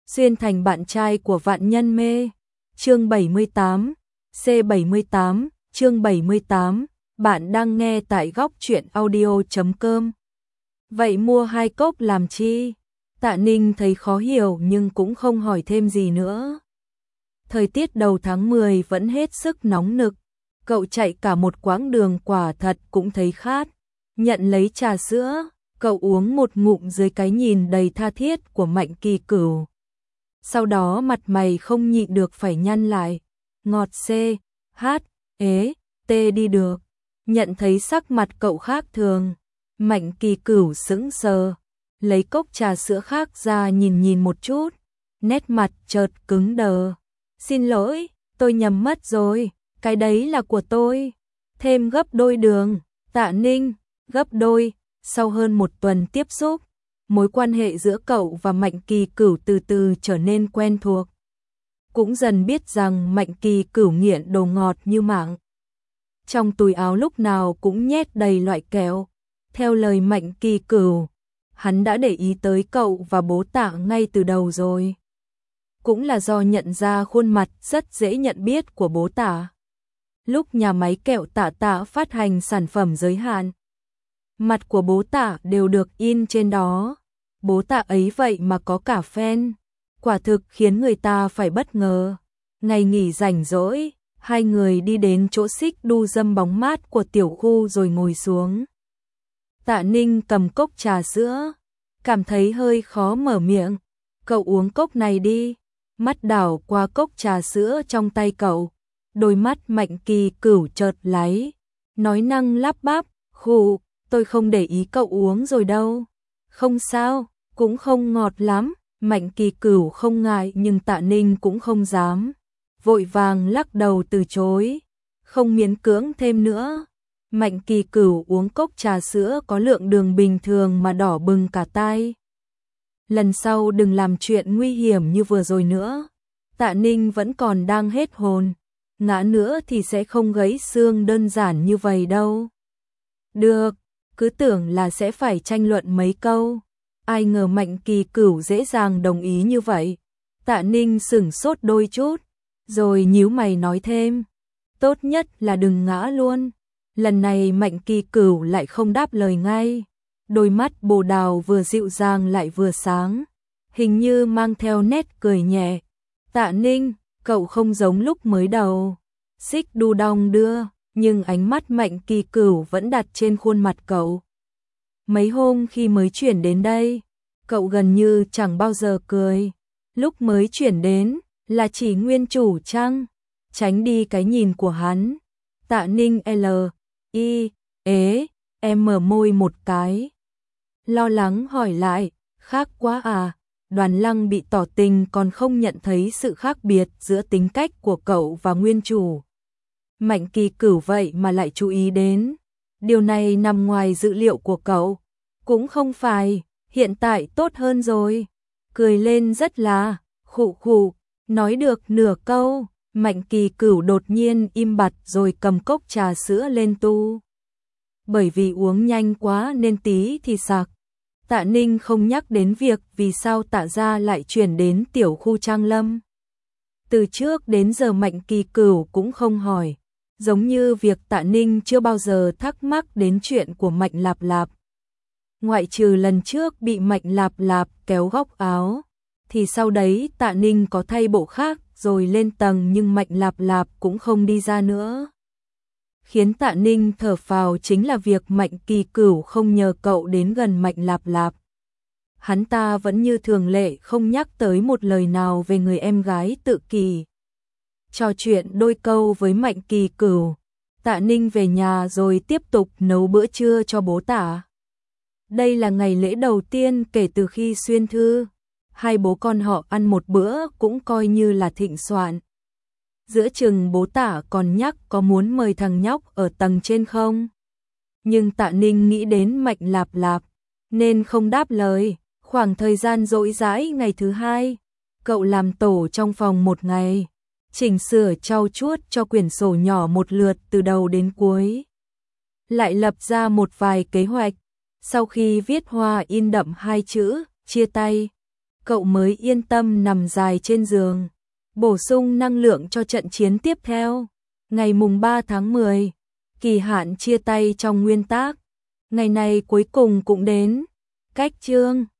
xuyên thành bạn trai của vạn nhân mê. Chương 78, C78, chương 78, bạn đang nghe tại góc truyện audio.com. Vậy mua 2 cốc làm chi? Tạ Ninh thấy khó hiểu nhưng cũng không hỏi thêm gì nữa. Thời tiết đầu tháng 10 vẫn hết sức nóng nực, cậu chạy cả một quãng đường quả thật cũng thấy khát. Nhận lấy trà sữa, cậu uống một ngụm dưới cái nhìn đầy tha thiết của Mạnh Kỳ Cửu. Sau đó mặt mày không nhịn được phải nhăn lại. Ngọt C, H, ế, T đi được. Nhận thấy sắc mặt cậu khác thường, Mạnh Kỳ Cửu sững sờ, lấy cốc trà sữa khác ra nhìn một chút, nét mặt chợt cứng đờ. Xin lỗi, tôi nhầm mất rồi, cái đấy là của tôi. Thêm gấp đôi đường. Tạ Ninh, gấp đôi. Sau hơn 1 tuần tiếp xúc, mối quan hệ giữa cậu và Mạnh Kỳ Cửu từ từ trở nên quen thuộc. Cũng dần biết rằng Mạnh Kỳ Cửu nghiện đồ ngọt như mạng. Trong túi áo lúc nào cũng nhét đầy loại kẹo. Theo lời Mạnh Kỳ Cửu, hắn đã để ý tới cậu và bố Tạ ngay từ đầu rồi. Cũng là do nhận ra khuôn mặt rất dễ nhận biết của bố Tạ. Lúc nhà máy kẹo Tạ Tạ phát hành sản phẩm giới hạn, mặt của bố Tạ đều được in trên đó. Bố Tạ ấy vậy mà có cả fan, quả thực khiến người ta phải bất ngờ. Ngày nghỉ rảnh rỗi, hai người đi đến chỗ xích đu dâm bóng mát của tiểu khu rồi ngồi xuống. Tạ Ninh cầm cốc trà sữa, cảm thấy hơi khó mở miệng. Cậu uống cốc này đi. Mắt đảo qua cốc trà sữa trong tay cậu, đôi mắt Mạnh Kỳ Cửu chợt láy, nói năng lắp bắp, khụ, tôi không để ý cậu uống rồi đâu. Không sao, cũng không ngọt lắm. Mạnh Kỳ Cửu không ngại nhưng Tạ Ninh cũng không dám, vội vàng lắc đầu từ chối, không miễn cưỡng thêm nữa. Mạnh Kỳ Cửu uống cốc trà sữa có lượng đường bình thường mà đỏ bừng cả tai. Lần sau đừng làm chuyện nguy hiểm như vừa rồi nữa. Tạ Ninh vẫn còn đang hết hồn, ngã nữa thì sẽ không gãy xương đơn giản như vậy đâu. Được, cứ tưởng là sẽ phải tranh luận mấy câu. Ai ngờ Mạnh Kỳ Cửu dễ dàng đồng ý như vậy. Tạ Ninh sửng sốt đôi chút, rồi nhíu mày nói thêm, tốt nhất là đừng ngã luôn. Lần này Mạnh Kỳ Cửu lại không đáp lời ngay. Đôi mắt bồ đào vừa dịu dàng lại vừa sáng, hình như mang theo nét cười nhẹ. Tạ Ninh, cậu không giống lúc mới đầu. Xích đu đong đưa, nhưng ánh mắt Mạnh Kỳ Cửu vẫn đặt trên khuôn mặt cậu. Mấy hôm khi mới chuyển đến đây, cậu gần như chẳng bao giờ cười. Lúc mới chuyển đến, là chỉ nguyên chủ chăng? Tránh đi cái nhìn của hắn. Tạ Ninh mở môi một cái. Lo lắng hỏi lại, khác quá à? Đoàn Lăng bị tỏ tình còn không nhận thấy sự khác biệt giữa tính cách của cậu và nguyên chủ. Mạnh Kỳ Cửu vậy mà lại chú ý đến. Điều này nằm ngoài dự liệu của cậu. Cũng không phải, hiện tại tốt hơn rồi. Cười lên rất là, khụ khụ, nói được nửa câu, Mạnh Kỳ Cửu đột nhiên im bặt rồi cầm cốc trà sữa lên tu. Bởi vì uống nhanh quá nên tí thì sặc. Tạ Ninh không nhắc đến việc vì sao Tạ gia lại chuyển đến tiểu khu Trang Lâm. Từ trước đến giờ Mạnh Kỳ Cửu cũng không hỏi, giống như việc Tạ Ninh chưa bao giờ thắc mắc đến chuyện của Mạnh Lạp Lạp. Ngoại trừ lần trước bị Mạnh Lạp Lạp kéo góc áo, thì sau đấy Tạ Ninh có thay bộ khác rồi lên tầng nhưng Mạnh Lạp Lạp cũng không đi ra nữa. Khiến Tạ Ninh thở phào chính là việc Mạnh Kỳ Cửu không nhờ cậu đến gần Mạnh Lạp Lạp. Hắn ta vẫn như thường lệ không nhắc tới một lời nào về người em gái Tự Kỳ. Trò chuyện đôi câu với Mạnh Kỳ Cửu, Tạ Ninh về nhà rồi tiếp tục nấu bữa trưa cho bố Tạ. Đây là ngày lễ đầu tiên kể từ khi xuyên thư. Hai bố con họ ăn một bữa cũng coi như là thịnh soạn. Giữa chừng bố Tạ còn nhắc có muốn mời thằng nhóc ở tầng trên không. Nhưng Tạ Ninh nghĩ đến Mạnh Lạp Lạp, nên không đáp lời. Khoảng thời gian rỗi rãi ngày thứ hai, cậu làm tổ trong phòng một ngày, chỉnh sửa trau chuốt cho quyển sổ nhỏ một lượt từ đầu đến cuối. Lại lập ra một vài kế hoạch. Sau khi viết hoa in đậm 2 chữ, chia tay, cậu mới yên tâm nằm dài trên giường, bổ sung năng lượng cho trận chiến tiếp theo. Ngày mùng 3 tháng 10, kỳ hạn chia tay trong nguyên tác. Ngày này cuối cùng cũng đến. Cách chương